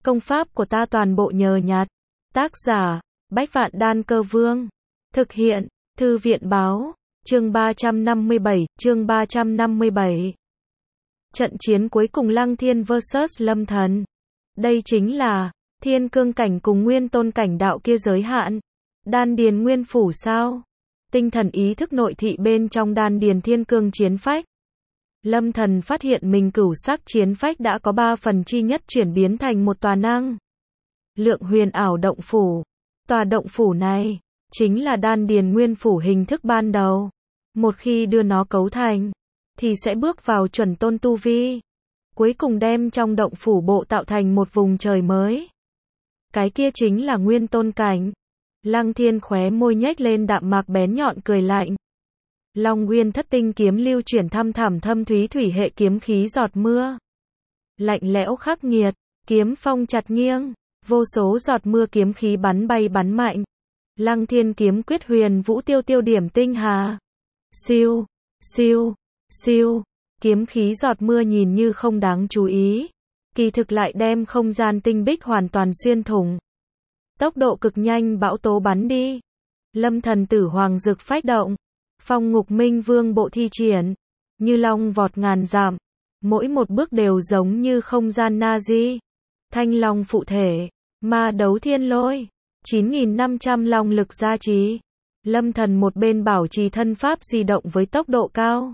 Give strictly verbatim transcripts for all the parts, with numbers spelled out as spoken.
Công pháp của ta toàn bộ nhờ nhặt. Tác giả, Bách Vạn Đan Cơ Vương. Thực hiện, Thư viện Báo. Chương ba trăm năm mươi bảy, chương ba trăm năm mươi bảy. Trận chiến cuối cùng Lăng Thiên versus Lâm Thần. Đây chính là Thiên Cương cảnh cùng Nguyên Tôn cảnh đạo kia giới hạn. Đan điền nguyên phủ sao? Tinh thần ý thức nội thị bên trong đan điền Thiên Cương chiến phách. Lâm Thần phát hiện mình cửu sắc chiến phách đã có ba phần chi nhất chuyển biến thành một tòa năng lượng huyền ảo động phủ. Tòa động phủ này chính là đan điền nguyên phủ hình thức ban đầu. Một khi đưa nó cấu thành, thì sẽ bước vào chuẩn tôn tu vi. Cuối cùng đem trong động phủ bộ tạo thành một vùng trời mới. Cái kia chính là Nguyên Tôn cảnh. Lăng Thiên khóe môi nhếch lên đạm mạc bén nhọn cười lạnh. Long Nguyên Thất Tinh kiếm lưu chuyển thăm thẳm thâm thúy thủy hệ kiếm khí giọt mưa. Lạnh lẽo khắc nghiệt, kiếm phong chặt nghiêng, vô số giọt mưa kiếm khí bắn bay bắn mạnh. Lăng Thiên kiếm quyết huyền vũ tiêu tiêu điểm tinh hà. Siêu, siêu, siêu, kiếm khí giọt mưa nhìn như không đáng chú ý. Kỳ thực lại đem không gian tinh bích hoàn toàn xuyên thủng. Tốc độ cực nhanh bão tố bắn đi. Lâm Thần tử hoàng dực phách động. Phong ngục minh vương bộ thi triển. Như long vọt ngàn dặm. Mỗi một bước đều giống như không gian Nazi. Thanh long phụ thể. Ma đấu thiên lôi. chín nghìn năm trăm long lực gia trì. Lâm Thần một bên bảo trì thân pháp di động với tốc độ cao.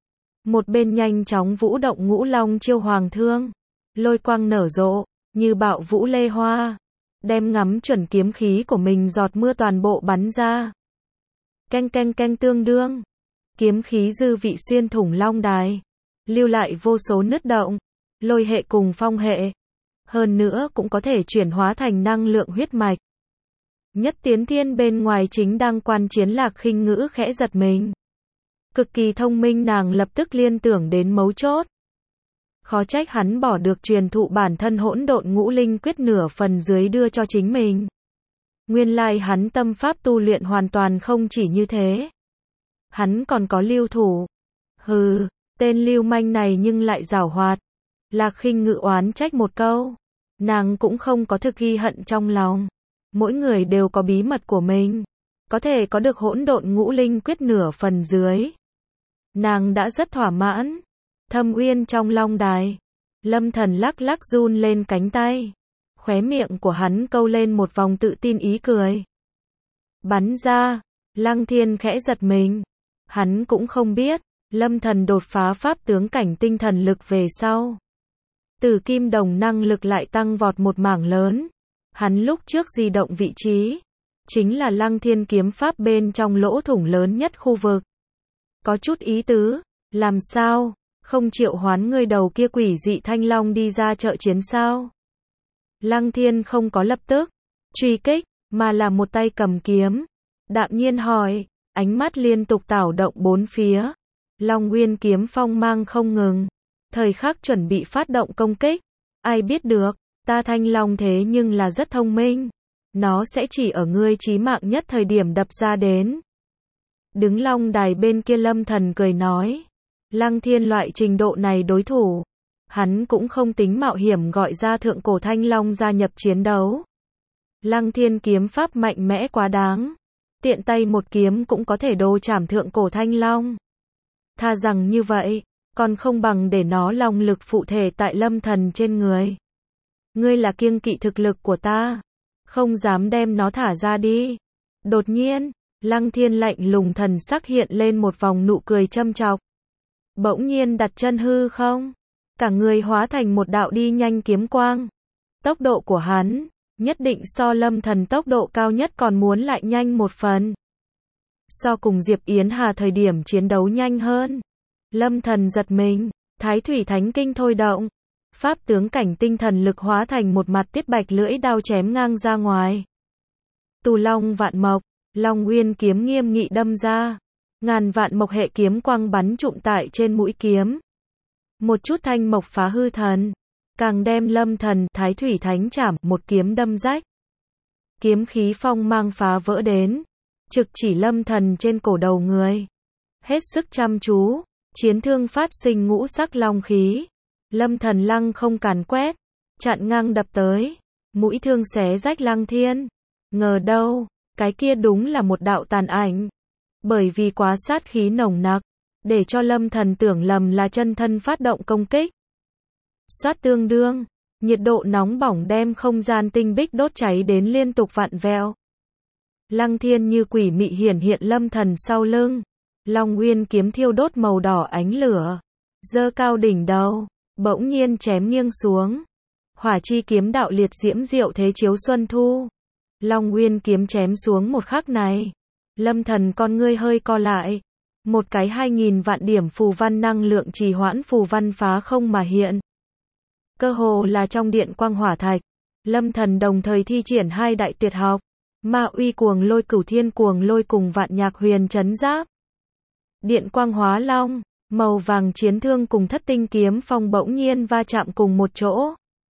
Một bên nhanh chóng vũ động ngũ long chiêu hoàng thương. Lôi quang nở rộ, như bạo vũ lê hoa. Đem ngắm chuẩn kiếm khí của mình giọt mưa toàn bộ bắn ra. Canh canh canh tương đương. Kiếm khí dư vị xuyên thủng long đài. Lưu lại vô số nứt động. Lôi hệ cùng phong hệ. Hơn nữa cũng có thể chuyển hóa thành năng lượng huyết mạch. Nhất Tiến Thiên bên ngoài chính đang quan chiến Lạc Khinh Ngữ khẽ giật mình. Cực kỳ thông minh nàng lập tức liên tưởng đến mấu chốt. Khó trách hắn bỏ được truyền thụ bản thân hỗn độn ngũ linh quyết nửa phần dưới đưa cho chính mình. Nguyên lai hắn tâm pháp tu luyện hoàn toàn không chỉ như thế. Hắn còn có lưu thủ. Hừ, tên lưu manh này nhưng lại giảo hoạt. Lạc Khinh Ngữ oán trách một câu. Nàng cũng không có thực ghi hận trong lòng. Mỗi người đều có bí mật của mình. Có thể có được hỗn độn ngũ linh quyết nửa phần dưới. Nàng đã rất thỏa mãn. Thâm uyên trong long đài. Lâm Thần lắc lắc run lên cánh tay. Khóe miệng của hắn câu lên một vòng tự tin ý cười. Bắn ra. Lăng Thiên khẽ giật mình. Hắn cũng không biết. Lâm Thần đột phá pháp tướng cảnh tinh thần lực về sau. Từ kim đồng năng lực lại tăng vọt một mảng lớn. Hắn lúc trước di động vị trí. Chính là Lăng Thiên kiếm pháp bên trong lỗ thủng lớn nhất khu vực. Có chút ý tứ. Làm sao? Không triệu hoán người đầu kia quỷ dị thanh long đi ra trợ chiến sao? Lăng Thiên không có lập tức truy kích, mà là một tay cầm kiếm. Đạm nhiên hỏi, ánh mắt liên tục tảo động bốn phía. Long Nguyên kiếm phong mang không ngừng. Thời khắc chuẩn bị phát động công kích. Ai biết được, ta thanh long thế nhưng là rất thông minh. Nó sẽ chỉ ở ngươi chí mạng nhất thời điểm đập ra đến. Đứng long đài bên kia Lâm Thần cười nói. Lăng Thiên loại trình độ này đối thủ. Hắn cũng không tính mạo hiểm gọi ra thượng cổ thanh long gia nhập chiến đấu. Lăng Thiên kiếm pháp mạnh mẽ quá đáng. Tiện tay một kiếm cũng có thể đồ chảm thượng cổ thanh long. Tha rằng như vậy, còn không bằng để nó long lực phụ thể tại Lâm Thần trên người. Ngươi là kiêng kỵ thực lực của ta. Không dám đem nó thả ra đi. Đột nhiên, Lăng Thiên lạnh lùng thần sắc hiện lên một vòng nụ cười châm chọc. Bỗng nhiên đặt chân hư không. Cả người hóa thành một đạo đi nhanh kiếm quang. Tốc độ của hắn, nhất định so Lâm Thần tốc độ cao nhất còn muốn lại nhanh một phần. So cùng Diệp Yến Hà thời điểm chiến đấu nhanh hơn. Lâm Thần giật mình, Thái Thủy Thánh Kinh thôi động. Pháp tướng cảnh tinh thần lực hóa thành một mặt tiết bạch lưỡi đao chém ngang ra ngoài. Tù long vạn mộc, Long Nguyên kiếm nghiêm nghị đâm ra. Ngàn vạn mộc hệ kiếm quang bắn trụm tại trên mũi kiếm. Một chút thanh mộc phá hư thần. Càng đem Lâm Thần Thái Thủy Thánh chảm một kiếm đâm rách. Kiếm khí phong mang phá vỡ đến. Trực chỉ Lâm Thần trên cổ đầu người. Hết sức chăm chú. Chiến thương phát sinh ngũ sắc long khí. Lâm Thần lăng không càn quét. Chặn ngang đập tới. mũi thương xé rách Lăng Thiên. Ngờ đâu, cái kia đúng là một đạo tàn ảnh. Bởi vì quá sát khí nồng nặc, để cho Lâm Thần tưởng lầm là chân thân phát động công kích. Xoát tương đương, nhiệt độ nóng bỏng đem không gian tinh bích đốt cháy đến liên tục vặn vẹo. Lăng Thiên như quỷ mị hiển hiện Lâm Thần sau lưng. Long Uyên kiếm thiêu đốt màu đỏ ánh lửa, giơ cao đỉnh đầu, bỗng nhiên chém nghiêng xuống. Hỏa chi kiếm đạo liệt diễm diệu thế chiếu xuân thu. Long Uyên kiếm chém xuống một khắc này, Lâm Thần con ngươi hơi co lại. Một cái hai nghìn vạn điểm phù văn năng lượng trì hoãn phù văn phá không mà hiện. Cơ hồ là trong điện quang hỏa thạch, Lâm Thần đồng thời thi triển hai đại tuyệt học, Ma Uy Cuồng Lôi Cửu Thiên Cuồng Lôi cùng Vạn Nhạc Huyền Chấn Giáp. Điện quang hóa long, màu vàng chiến thương cùng thất tinh kiếm phong bỗng nhiên va chạm cùng một chỗ.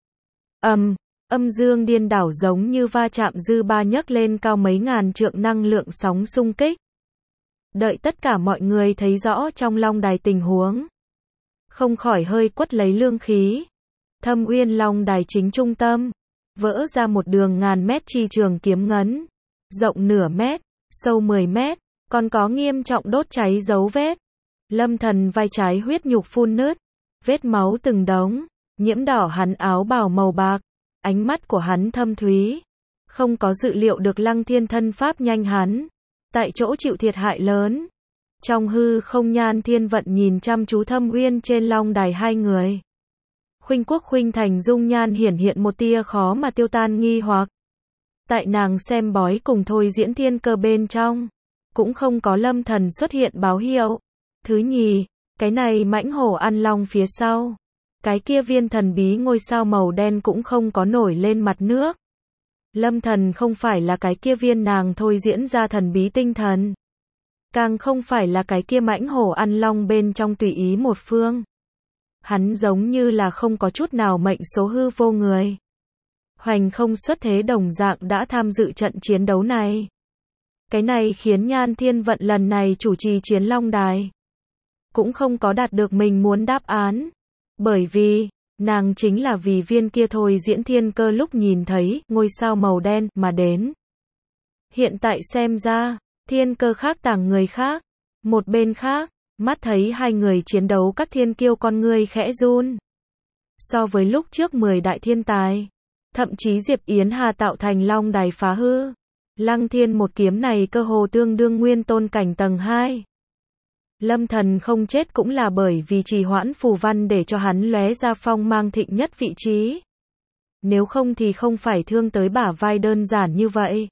Ầm, um, âm dương điên đảo giống như va chạm dư ba nhấc lên cao mấy ngàn trượng năng lượng sóng xung kích. Đợi tất cả mọi người thấy rõ trong long đài tình huống, không khỏi hơi quất lấy lương khí. Thâm Uyên long đài chính trung tâm, vỡ ra một đường ngàn mét chi trường kiếm ngấn, rộng nửa mét, sâu mười mét, còn có nghiêm trọng đốt cháy dấu vết. Lâm Thần vai trái huyết nhục phun nứt, vết máu từng đống, nhiễm đỏ hắn áo bào màu bạc, ánh mắt của hắn thâm thúy. Không có dự liệu được Lăng Thiên thân pháp nhanh hắn, tại chỗ chịu thiệt hại lớn. Trong hư không Nhan Thiên Vận nhìn chăm chú Thâm Uyên trên long đài hai người. Khuynh Quốc Khuynh Thành dung nhan hiển hiện một tia khó mà tiêu tan nghi hoặc. Tại nàng xem bói cùng thôi diễn thiên cơ bên trong, cũng không có Lâm Thần xuất hiện báo hiệu. Thứ nhì, cái này mãnh hổ ăn long phía sau, cái kia viên thần bí ngôi sao màu đen cũng không có nổi lên mặt nước. Lâm Thần không phải là cái kia viên nàng thôi diễn ra thần bí tinh thần, càng không phải là cái kia mãnh hổ ăn long bên trong tùy ý một phương. Hắn giống như là không có chút nào mệnh số hư vô người. Hoành không xuất thế đồng dạng đã tham dự trận chiến đấu này. Cái này khiến Nhan Thiên Vận lần này chủ trì chiến long đài cũng không có đạt được mình muốn đáp án. Bởi vì, nàng chính là vì viên kia thôi diễn thiên cơ lúc nhìn thấy ngôi sao màu đen mà đến. Hiện tại xem ra, thiên cơ khác tàng người khác. Một bên khác, mắt thấy hai người chiến đấu các thiên kiêu con ngươi khẽ run. So với lúc trước mười đại thiên tài, thậm chí Diệp Yến Hà tạo thành long đài phá hư, Lăng Thiên một kiếm này cơ hồ tương đương nguyên tôn cảnh tầng hai. Lâm Thần không chết cũng là bởi vì trì hoãn phù văn để cho hắn lóe ra phong mang thịnh nhất vị trí. Nếu không thì không phải thương tới bả vai đơn giản như vậy.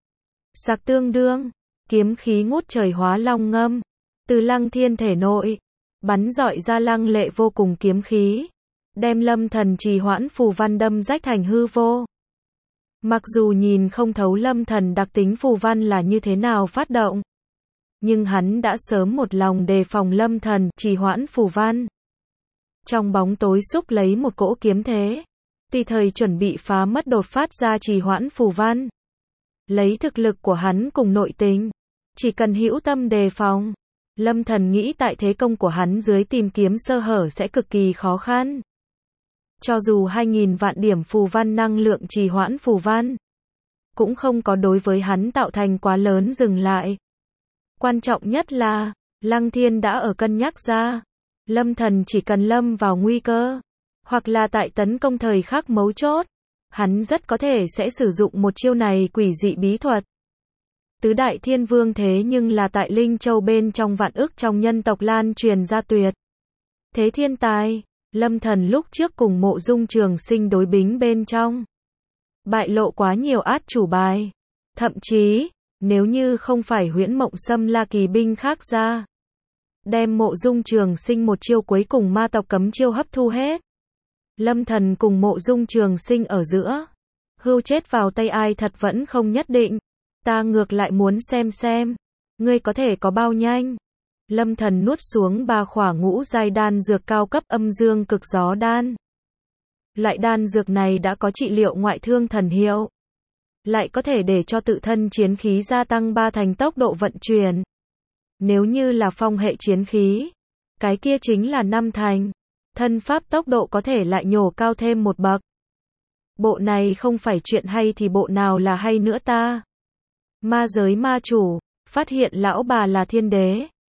Sặc tương đương, kiếm khí ngút trời hóa long ngâm, từ Lăng Thiên thể nội, bắn rọi ra lăng lệ vô cùng kiếm khí, đem Lâm Thần trì hoãn phù văn đâm rách thành hư vô. Mặc dù nhìn không thấu Lâm Thần đặc tính phù văn là như thế nào phát động, nhưng hắn đã sớm một lòng đề phòng Lâm Thần trì hoãn phù văn. Trong bóng tối xúc lấy một cỗ kiếm thế, tùy thời chuẩn bị phá mất đột phát ra trì hoãn phù văn. Lấy thực lực của hắn cùng nội tình, chỉ cần hữu tâm đề phòng, Lâm Thần nghĩ tại thế công của hắn dưới tìm kiếm sơ hở sẽ cực kỳ khó khăn. Cho dù hai nghìn vạn điểm phù văn năng lượng trì hoãn phù văn, cũng không có đối với hắn tạo thành quá lớn dừng lại. Quan trọng nhất là, Lăng Thiên đã ở cân nhắc ra, Lâm Thần chỉ cần lâm vào nguy cơ, hoặc là tại tấn công thời khắc mấu chốt, hắn rất có thể sẽ sử dụng một chiêu này quỷ dị bí thuật. Tứ đại thiên vương thế nhưng là tại Linh Châu bên trong vạn ức trong nhân tộc lan truyền ra tuyệt thế thiên tài. Lâm Thần lúc trước cùng Mộ Dung Trường Sinh đối bính bên trong, bại lộ quá nhiều át chủ bài. Thậm chí, nếu như không phải Huyễn Mộng Xâm La kỳ binh khác ra, đem Mộ Dung Trường Sinh một chiêu cuối cùng ma tộc cấm chiêu hấp thu hết, Lâm Thần cùng Mộ Dung Trường Sinh ở giữa, hưu chết vào tay ai thật vẫn không nhất định. Ta ngược lại muốn xem xem, ngươi có thể có bao nhanh. Lâm Thần nuốt xuống ba khỏa ngũ giai đan dược cao cấp âm dương cực gió đan. Loại đan dược này đã có trị liệu ngoại thương thần hiệu, lại có thể để cho tự thân chiến khí gia tăng ba thành tốc độ vận chuyển. Nếu như là phong hệ chiến khí, cái kia chính là năm thành. Thân pháp tốc độ có thể lại nhổ cao thêm một bậc. Bộ này không phải chuyện hay thì bộ nào là hay nữa ta? Ma giới ma chủ, phát hiện lão bà là thiên đế.